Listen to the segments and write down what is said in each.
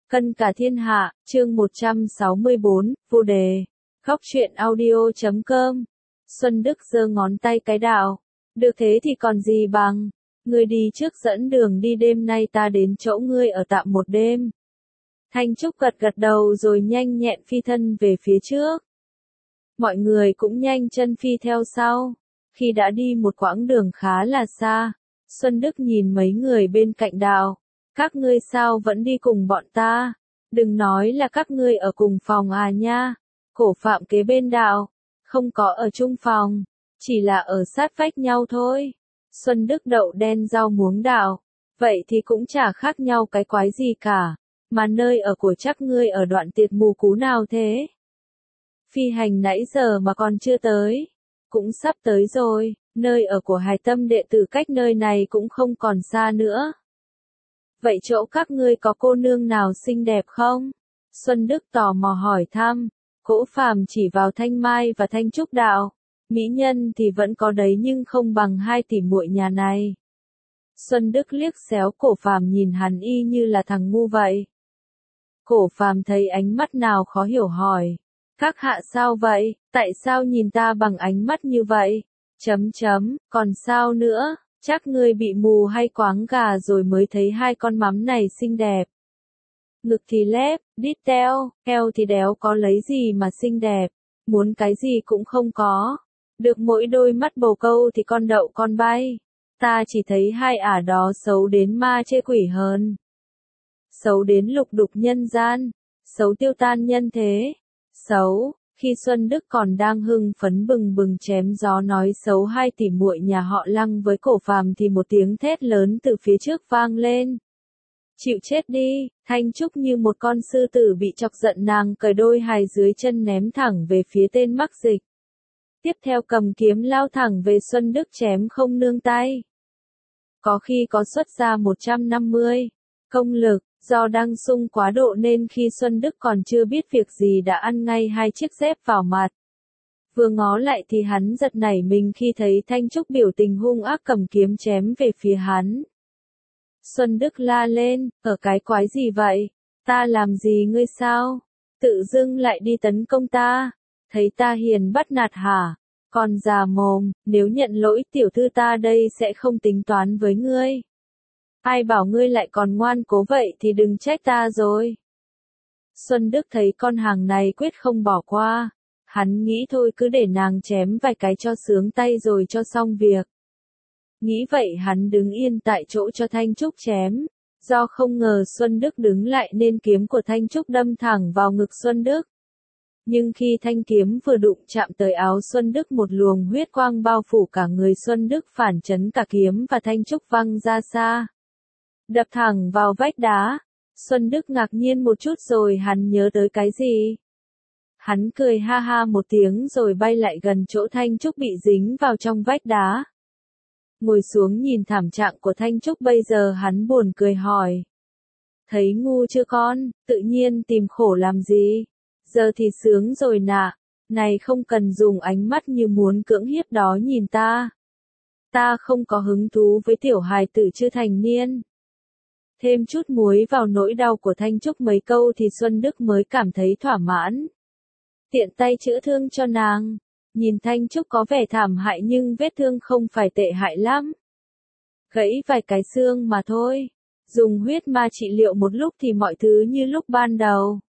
Cân cả thiên hạ, chương 164, vô đề. Góc truyện audio.com. Xuân Đức giơ ngón tay cái đạo. Được thế thì còn gì bằng. Ngươi đi trước dẫn đường đi, đêm nay ta đến chỗ ngươi ở tạm một đêm. Thanh Trúc gật gật đầu rồi nhanh nhẹn phi thân về phía trước. Mọi người cũng nhanh chân phi theo sau. Khi đã đi một quãng đường khá là xa, Xuân Đức nhìn mấy người bên cạnh đạo. Các ngươi sao vẫn đi cùng bọn ta? Đừng nói là các ngươi ở cùng phòng à nha. Cổ Phạm kế bên đạo. Không có ở chung phòng, chỉ là ở sát vách nhau thôi. Xuân Đức đậu đen rau muống đạo. Vậy thì cũng chả khác nhau cái quái gì cả. Mà nơi ở của chắc ngươi ở đoạn tiệt mù cú nào thế? Phi hành nãy giờ mà còn chưa tới. Cũng sắp tới rồi, nơi ở của Hải Tâm đệ tử cách nơi này cũng không còn xa nữa. Vậy chỗ các ngươi có cô nương nào xinh đẹp không? Xuân Đức tò mò hỏi thăm. Cổ Phàm chỉ vào Thanh Mai và Thanh Trúc đạo. Mỹ nhân thì vẫn có đấy nhưng không bằng hai tỷ muội nhà này. Xuân Đức liếc xéo Cổ Phàm nhìn hắn y như là thằng ngu vậy. Cổ Phàm thấy ánh mắt nào khó hiểu hỏi. Các hạ sao vậy? Tại sao nhìn ta bằng ánh mắt như vậy? Còn sao nữa? Chắc ngươi bị mù hay quáng gà rồi mới thấy hai con mắm này xinh đẹp. Ngực thì lép, đít teo, eo thì đéo, có lấy gì mà xinh đẹp. Muốn cái gì cũng không có. Được mỗi đôi mắt bồ câu thì con đậu con bay. Ta chỉ thấy hai ả đó xấu đến ma chê quỷ hơn. Xấu đến lục đục nhân gian. Xấu tiêu tan nhân thế. Xấu. Khi Xuân Đức còn đang hưng phấn bừng bừng chém gió nói xấu hai tỷ muội nhà họ Lăng với Cổ Phàm thì một tiếng thét lớn từ phía trước vang lên. Chịu chết đi, Thanh Trúc như một con sư tử bị chọc giận, nàng cởi đôi hài dưới chân ném thẳng về phía tên mắc dịch. Tiếp theo cầm kiếm lao thẳng về Xuân Đức chém không nương tay. Có khi có xuất ra 150 công lực. Do đang sung quá độ nên khi Xuân Đức còn chưa biết việc gì đã ăn ngay hai chiếc dép vào mặt. Vừa ngó lại thì hắn giật nảy mình khi thấy Thanh Trúc biểu tình hung ác cầm kiếm chém về phía hắn. Xuân Đức la lên, ở cái quái gì vậy? Ta làm gì ngươi sao? Tự dưng lại đi tấn công ta? Thấy ta hiền bắt nạt hả? Còn già mồm, nếu nhận lỗi tiểu thư ta đây sẽ không tính toán với ngươi. Ai bảo ngươi lại còn ngoan cố vậy thì đừng trách ta rồi. Xuân Đức thấy con hàng này quyết không bỏ qua. Hắn nghĩ thôi cứ để nàng chém vài cái cho sướng tay rồi cho xong việc. Nghĩ vậy hắn đứng yên tại chỗ cho Thanh Trúc chém. Do không ngờ Xuân Đức đứng lại nên kiếm của Thanh Trúc đâm thẳng vào ngực Xuân Đức. Nhưng khi thanh kiếm vừa đụng chạm tới áo Xuân Đức, một luồng huyết quang bao phủ cả người Xuân Đức, phản chấn cả kiếm và Thanh Trúc văng ra xa. Đập thẳng vào vách đá. Xuân Đức ngạc nhiên một chút rồi hắn nhớ tới cái gì. Hắn cười ha ha một tiếng rồi bay lại gần chỗ Thanh Trúc bị dính vào trong vách đá. Ngồi xuống nhìn thảm trạng của Thanh Trúc bây giờ hắn buồn cười hỏi. Thấy ngu chưa con, tự nhiên tìm khổ làm gì? Giờ thì sướng rồi nạ. Này không cần dùng ánh mắt như muốn cưỡng hiếp đó nhìn ta. Ta không có hứng thú với tiểu hài tử chưa thành niên. Thêm chút muối vào nỗi đau của Thanh Trúc mấy câu thì Xuân Đức mới cảm thấy thỏa mãn. Tiện tay chữa thương cho nàng. Nhìn Thanh Trúc có vẻ thảm hại nhưng vết thương không phải tệ hại lắm. Gãy vài cái xương mà thôi. Dùng huyết ma trị liệu một lúc thì mọi thứ như lúc ban đầu.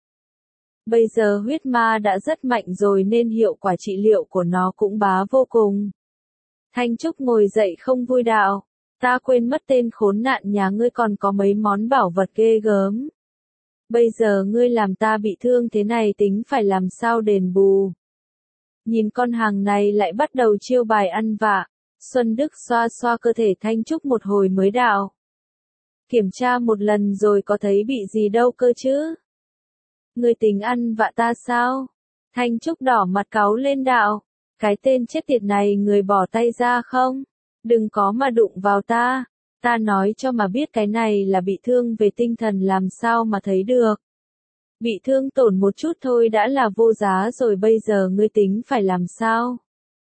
Bây giờ huyết ma đã rất mạnh rồi nên hiệu quả trị liệu của nó cũng bá vô cùng. Thanh Trúc ngồi dậy không vui đạo. Ta quên mất tên khốn nạn nhà ngươi còn có mấy món bảo vật ghê gớm. Bây giờ ngươi làm ta bị thương thế này tính phải làm sao đền bù. Nhìn con hàng này lại bắt đầu chiêu bài ăn vạ. Xuân Đức xoa xoa cơ thể Thanh Trúc một hồi mới đạo. Kiểm tra một lần rồi có thấy bị gì đâu cơ chứ. Ngươi tính ăn vạ ta sao? Thanh Trúc đỏ mặt cáu lên đạo. Cái tên chết tiệt này người bỏ tay ra không? Đừng có mà đụng vào ta. Ta nói cho mà biết cái này là bị thương về tinh thần làm sao mà thấy được. Bị thương tổn một chút thôi đã là vô giá rồi, bây giờ ngươi tính phải làm sao?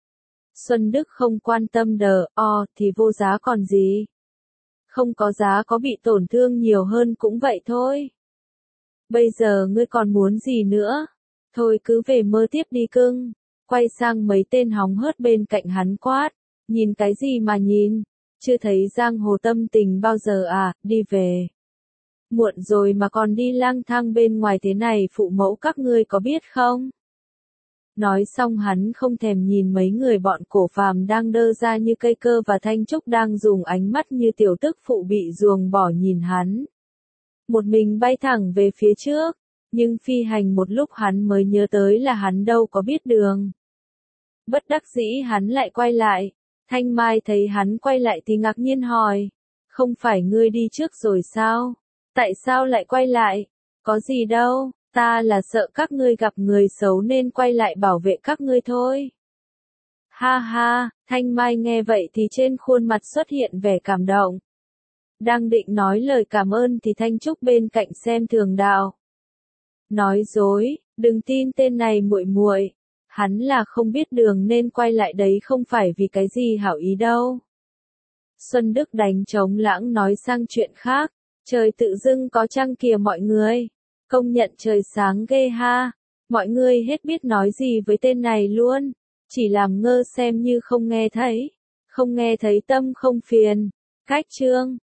Xuân Đức không quan tâm thì vô giá còn gì. Không có giá có bị tổn thương nhiều hơn cũng vậy thôi. Bây giờ ngươi còn muốn gì nữa? Thôi cứ về mơ tiếp đi cưng. Quay sang mấy tên hóng hớt bên cạnh hắn quát. Nhìn cái gì mà nhìn? Chưa thấy giang hồ tâm tình bao giờ à, đi về. Muộn rồi mà còn đi lang thang bên ngoài thế này phụ mẫu các ngươi có biết không? Nói xong hắn không thèm nhìn mấy người bọn cổ phàm đang đơ ra như cây cơ và Thanh Trúc đang dùng ánh mắt như tiểu tức phụ bị ruồng bỏ nhìn hắn. Một mình bay thẳng về phía trước, nhưng phi hành một lúc hắn mới nhớ tới là hắn đâu có biết đường. Bất đắc dĩ hắn lại quay lại, Thanh Mai thấy hắn quay lại thì ngạc nhiên hỏi, không phải ngươi đi trước rồi sao? Tại sao lại quay lại? Có gì đâu, ta là sợ các ngươi gặp người xấu nên quay lại bảo vệ các ngươi thôi. Ha ha, Thanh Mai nghe vậy thì trên khuôn mặt xuất hiện vẻ cảm động. Đang định nói lời cảm ơn thì Thanh Trúc bên cạnh xem thường đạo. Nói dối, đừng tin tên này muội muội, hắn là không biết đường nên quay lại đấy không phải vì cái gì hảo ý đâu. Xuân Đức đánh trống lãng nói sang chuyện khác, trời tự dưng có trăng kìa mọi người, công nhận trời sáng ghê ha, mọi người hết biết nói gì với tên này luôn, chỉ làm ngơ xem như không nghe thấy tâm không phiền, cách chương.